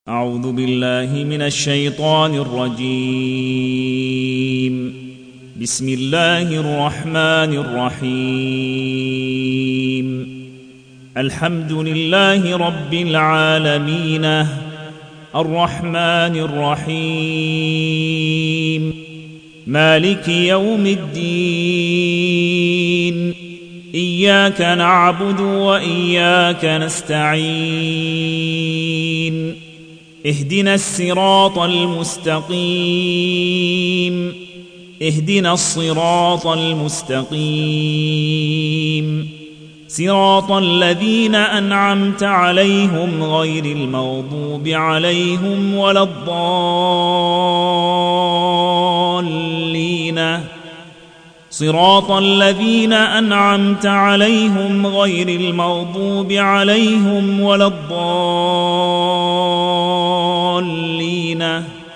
أعوذ بالله من الشيطان الرجيم. بسم الله الرحمن الرحيم. الحمد لله رب العالمين الرحمن الرحيم مالك يوم الدين. إياك نعبد وإياك نستعين. اهدنا الصراط المستقيم. اهدنا الصراط المستقيم صراط الذين أنعمت عليهم غير المغضوب عليهم ولا الضالين. صراط الذين أنعمت عليهم غير المغضوب عليهم ولا الضالين.